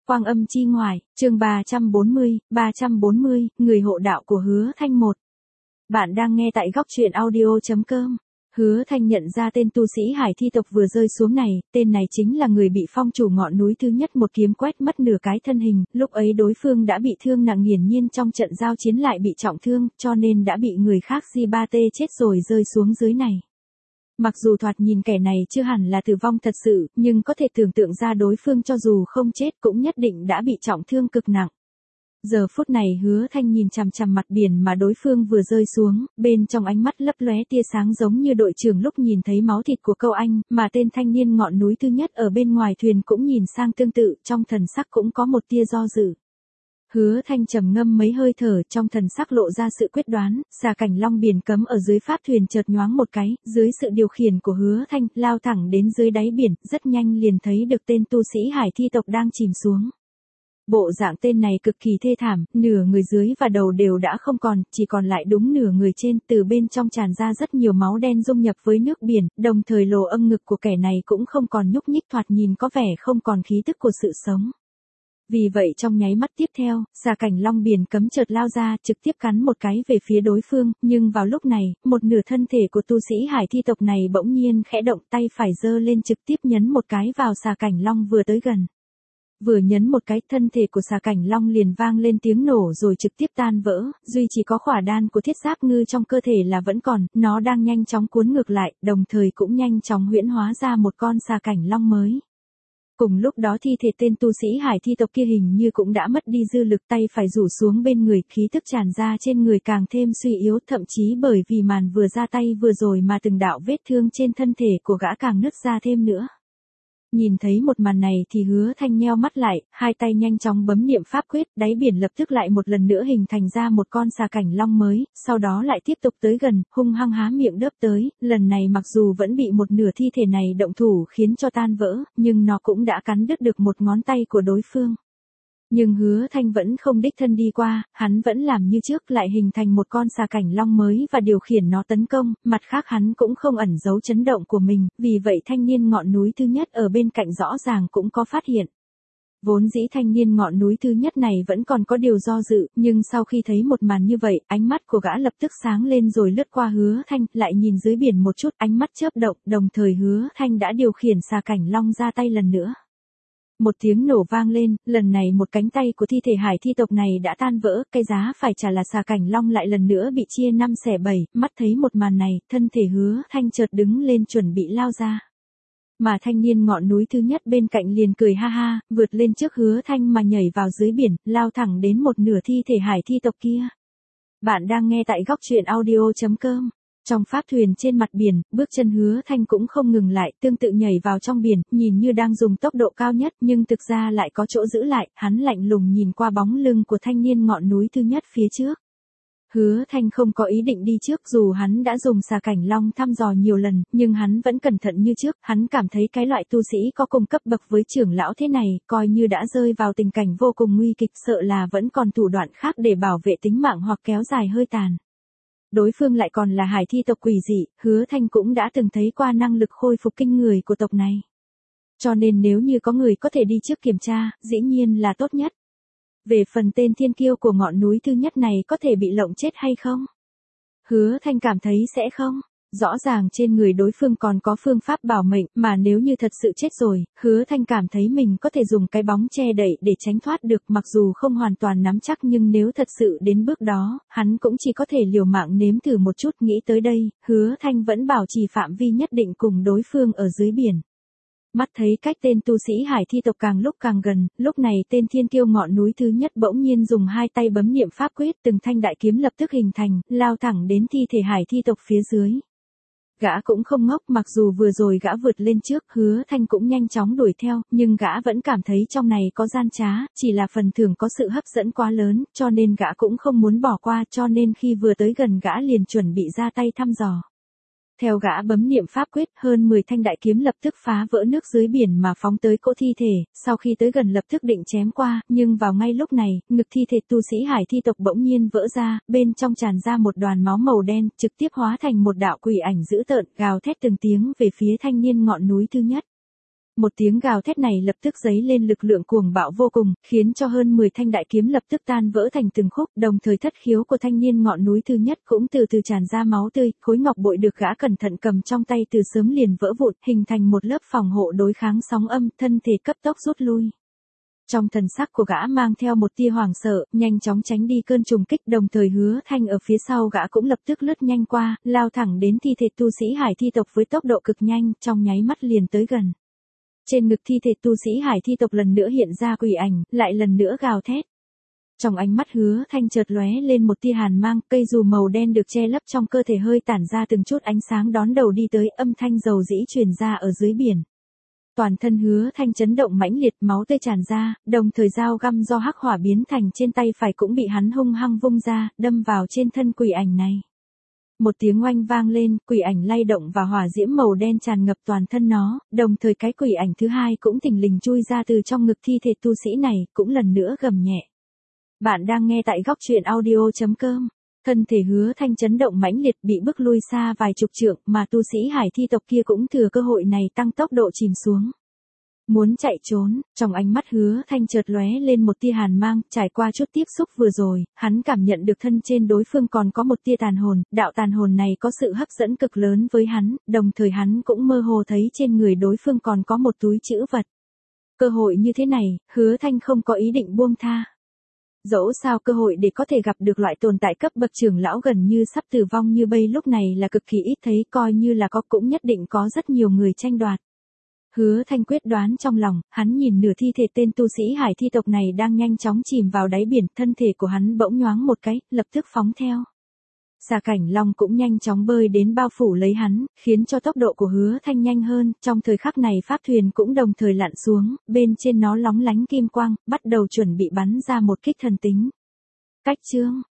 Quang âm chi ngoại, chương 340, người hộ đạo của Hứa Thanh 1. Bạn đang nghe tại góc truyện audio.com. Hứa Thanh nhận ra tên tu sĩ hải thi tộc vừa rơi xuống này, tên này chính là người bị phong chủ ngọn núi thứ nhất một kiếm quét mất nửa cái thân hình, lúc ấy đối phương đã bị thương nặng nghiền nhiên trong trận giao chiến lại bị trọng thương, cho nên đã bị người khác G3T chết rồi rơi xuống dưới này. Mặc dù thoạt nhìn kẻ này chưa hẳn là tử vong thật sự, nhưng có thể tưởng tượng ra đối phương cho dù không chết cũng nhất định đã bị trọng thương cực nặng. Giờ phút này Hứa Thanh nhìn chằm chằm mặt biển mà đối phương vừa rơi xuống, bên trong ánh mắt lấp lóe tia sáng giống như đội trưởng lúc nhìn thấy máu thịt của câu anh, mà tên thanh niên ngọn núi thứ nhất ở bên ngoài thuyền cũng nhìn sang tương tự, trong thần sắc cũng có một tia do dự. Hứa Thanh trầm ngâm mấy hơi thở, trong thần sắc lộ ra sự quyết đoán, xà cảnh long biển cấm ở dưới pháp thuyền chợt nhoáng một cái, dưới sự điều khiển của Hứa Thanh, lao thẳng đến dưới đáy biển, rất nhanh liền thấy được tên tu sĩ hải thi tộc đang chìm xuống. Bộ dạng tên này cực kỳ thê thảm, nửa người dưới và đầu đều đã không còn, chỉ còn lại đúng nửa người trên, từ bên trong tràn ra rất nhiều máu đen dung nhập với nước biển, đồng thời lỗ âm ngực của kẻ này cũng không còn nhúc nhích, thoạt nhìn có vẻ không còn khí tức của sự sống. Vì vậy trong nháy mắt tiếp theo, xà cảnh long biển cấm chợt lao ra, trực tiếp cắn một cái về phía đối phương, nhưng vào lúc này, một nửa thân thể của tu sĩ hải thi tộc này bỗng nhiên khẽ động, tay phải giơ lên trực tiếp nhấn một cái vào xà cảnh long vừa tới gần. Vừa nhấn một cái, thân thể của xà cảnh long liền vang lên tiếng nổ rồi trực tiếp tan vỡ, duy chỉ có khỏa đan của thiết giáp ngư trong cơ thể là vẫn còn, nó đang nhanh chóng cuốn ngược lại, đồng thời cũng nhanh chóng huyễn hóa ra một con xà cảnh long mới. Cùng lúc đó thi thể tên tu sĩ hải thi tộc kia hình như cũng đã mất đi dư lực, tay phải rủ xuống bên người, khí tức tràn ra trên người càng thêm suy yếu, thậm chí bởi vì màn vừa ra tay vừa rồi mà từng đạo vết thương trên thân thể của gã càng nứt ra thêm nữa. Nhìn thấy một màn này thì Hứa Thanh nheo mắt lại, hai tay nhanh chóng bấm niệm pháp quyết, đáy biển lập tức lại một lần nữa hình thành ra một con xà cảnh long mới, sau đó lại tiếp tục tới gần, hung hăng há miệng đớp tới, lần này mặc dù vẫn bị một nửa thi thể này động thủ khiến cho tan vỡ, nhưng nó cũng đã cắn đứt được một ngón tay của đối phương. Nhưng Hứa Thanh vẫn không đích thân đi qua, hắn vẫn làm như trước, lại hình thành một con xà cảnh long mới và điều khiển nó tấn công, mặt khác hắn cũng không ẩn giấu chấn động của mình, vì vậy thanh niên ngọn núi thứ nhất ở bên cạnh rõ ràng cũng có phát hiện. Vốn dĩ thanh niên ngọn núi thứ nhất này vẫn còn có điều do dự, nhưng sau khi thấy một màn như vậy, ánh mắt của gã lập tức sáng lên rồi lướt qua Hứa Thanh, lại nhìn dưới biển một chút, ánh mắt chớp động, đồng thời Hứa Thanh đã điều khiển xà cảnh long ra tay lần nữa. Một tiếng nổ vang lên, lần này một cánh tay của thi thể hải thi tộc này đã tan vỡ, cái giá phải trả là xà cảnh long lại lần nữa bị chia 5/7, mắt thấy một màn này, thân thể Hứa Thanh chợt đứng lên chuẩn bị lao ra. Mà thanh niên ngọn núi thứ nhất bên cạnh liền cười ha ha, vượt lên trước Hứa Thanh mà nhảy vào dưới biển, lao thẳng đến một nửa thi thể hải thi tộc kia. Bạn đang nghe tại góc truyện audio.com. Trong pháp thuyền trên mặt biển, bước chân Hứa Thanh cũng không ngừng lại, tương tự nhảy vào trong biển, nhìn như đang dùng tốc độ cao nhất nhưng thực ra lại có chỗ giữ lại, hắn lạnh lùng nhìn qua bóng lưng của thanh niên ngọn núi thứ nhất phía trước. Hứa Thanh không có ý định đi trước, dù hắn đã dùng xà cảnh long thăm dò nhiều lần, nhưng hắn vẫn cẩn thận như trước, hắn cảm thấy cái loại tu sĩ có cùng cấp bậc với trưởng lão thế này, coi như đã rơi vào tình cảnh vô cùng nguy kịch, sợ là vẫn còn thủ đoạn khác để bảo vệ tính mạng hoặc kéo dài hơi tàn. Đối phương lại còn là hải thi tộc quỷ dị, Hứa Thanh cũng đã từng thấy qua năng lực khôi phục kinh người của tộc này. Cho nên nếu như có người có thể đi trước kiểm tra, dĩ nhiên là tốt nhất. Về phần tên thiên kiêu của ngọn núi thứ nhất này có thể bị lộng chết hay không? Hứa Thanh cảm thấy sẽ không. Rõ ràng trên người đối phương còn có phương pháp bảo mệnh, mà nếu như thật sự chết rồi, Hứa Thanh cảm thấy mình có thể dùng cái bóng che đậy để tránh thoát được, mặc dù không hoàn toàn nắm chắc nhưng nếu thật sự đến bước đó, hắn cũng chỉ có thể liều mạng nếm thử một chút. Nghĩ tới đây, Hứa Thanh vẫn bảo trì phạm vi nhất định cùng đối phương ở dưới biển. Mắt thấy cách tên tu sĩ hải thi tộc càng lúc càng gần, lúc này tên thiên kiêu ngọn núi thứ nhất bỗng nhiên dùng hai tay bấm niệm pháp quyết, từng thanh đại kiếm lập tức hình thành, lao thẳng đến thi thể hải thi tộc phía dưới. Gã cũng không ngốc, mặc dù vừa rồi gã vượt lên trước, Hứa Thanh cũng nhanh chóng đuổi theo, nhưng gã vẫn cảm thấy trong này có gian trá, chỉ là phần thưởng có sự hấp dẫn quá lớn, cho nên gã cũng không muốn bỏ qua, cho nên khi vừa tới gần gã liền chuẩn bị ra tay thăm dò. Theo gã bấm niệm pháp quyết, hơn 10 thanh đại kiếm lập tức phá vỡ nước dưới biển mà phóng tới cỗ thi thể, sau khi tới gần lập tức định chém qua, nhưng vào ngay lúc này, ngực thi thể tu sĩ hải thi tộc bỗng nhiên vỡ ra, bên trong tràn ra một đoàn máu màu đen, trực tiếp hóa thành một đạo quỷ ảnh dữ tợn, gào thét từng tiếng về phía thanh niên ngọn núi thứ nhất. Một tiếng gào thét này lập tức dấy lên lực lượng cuồng bạo vô cùng, khiến cho hơn 10 thanh đại kiếm lập tức tan vỡ thành từng khúc, đồng thời thất khiếu của thanh niên ngọn núi thứ nhất cũng từ từ tràn ra máu tươi, khối ngọc bội được gã cẩn thận cầm trong tay từ sớm liền vỡ vụn, hình thành một lớp phòng hộ đối kháng sóng âm, thân thể cấp tốc rút lui. Trong thần sắc của gã mang theo một tia hoảng sợ, nhanh chóng tránh đi cơn trùng kích, đồng thời Hứa Thanh ở phía sau gã cũng lập tức lướt nhanh qua, lao thẳng đến thi thể tu sĩ hải thi tộc với tốc độ cực nhanh, trong nháy mắt liền tới gần. Trên ngực thi thể tu sĩ hải thi tộc lần nữa hiện ra quỷ ảnh, lại lần nữa gào thét. Trong ánh mắt Hứa Thanh chợt lóe lên một tia hàn mang, cây dù màu đen được che lấp trong cơ thể hơi tản ra từng chút ánh sáng đón đầu đi tới, âm thanh dầu dĩ truyền ra ở dưới biển. Toàn thân Hứa Thanh chấn động mãnh liệt, máu tươi tràn ra, đồng thời dao găm do hắc hỏa biến thành trên tay phải cũng bị hắn hung hăng vung ra, đâm vào trên thân quỷ ảnh này. Một tiếng oanh vang lên, quỷ ảnh lay động và hỏa diễm màu đen tràn ngập toàn thân nó, đồng thời cái quỷ ảnh thứ hai cũng thình lình chui ra từ trong ngực thi thể tu sĩ này, cũng lần nữa gầm nhẹ. Bạn đang nghe tại góc truyện audio.com. Thân thể Hứa Thanh chấn động mãnh liệt bị bức lui xa vài chục trượng, mà tu sĩ hải thi tộc kia cũng thừa cơ hội này tăng tốc độ chìm xuống. Muốn chạy trốn, trong ánh mắt Hứa Thanh chợt lóe lên một tia hàn mang, trải qua chút tiếp xúc vừa rồi, hắn cảm nhận được thân trên đối phương còn có một tia tàn hồn, đạo tàn hồn này có sự hấp dẫn cực lớn với hắn, đồng thời hắn cũng mơ hồ thấy trên người đối phương còn có một túi trữ vật. Cơ hội như thế này, Hứa Thanh không có ý định buông tha. Dẫu sao cơ hội để có thể gặp được loại tồn tại cấp bậc trưởng lão gần như sắp tử vong như bây lúc này là cực kỳ ít thấy, coi như là có cũng nhất định có rất nhiều người tranh đoạt. Hứa Thanh quyết đoán trong lòng, hắn nhìn nửa thi thể tên tu sĩ hải thi tộc này đang nhanh chóng chìm vào đáy biển, thân thể của hắn bỗng nhoáng một cái, lập tức phóng theo. Xà Cảnh Long cũng nhanh chóng bơi đến bao phủ lấy hắn, khiến cho tốc độ của Hứa Thanh nhanh hơn, trong thời khắc này pháp thuyền cũng đồng thời lặn xuống, bên trên nó lóng lánh kim quang, bắt đầu chuẩn bị bắn ra một kích thần tính. Cách chương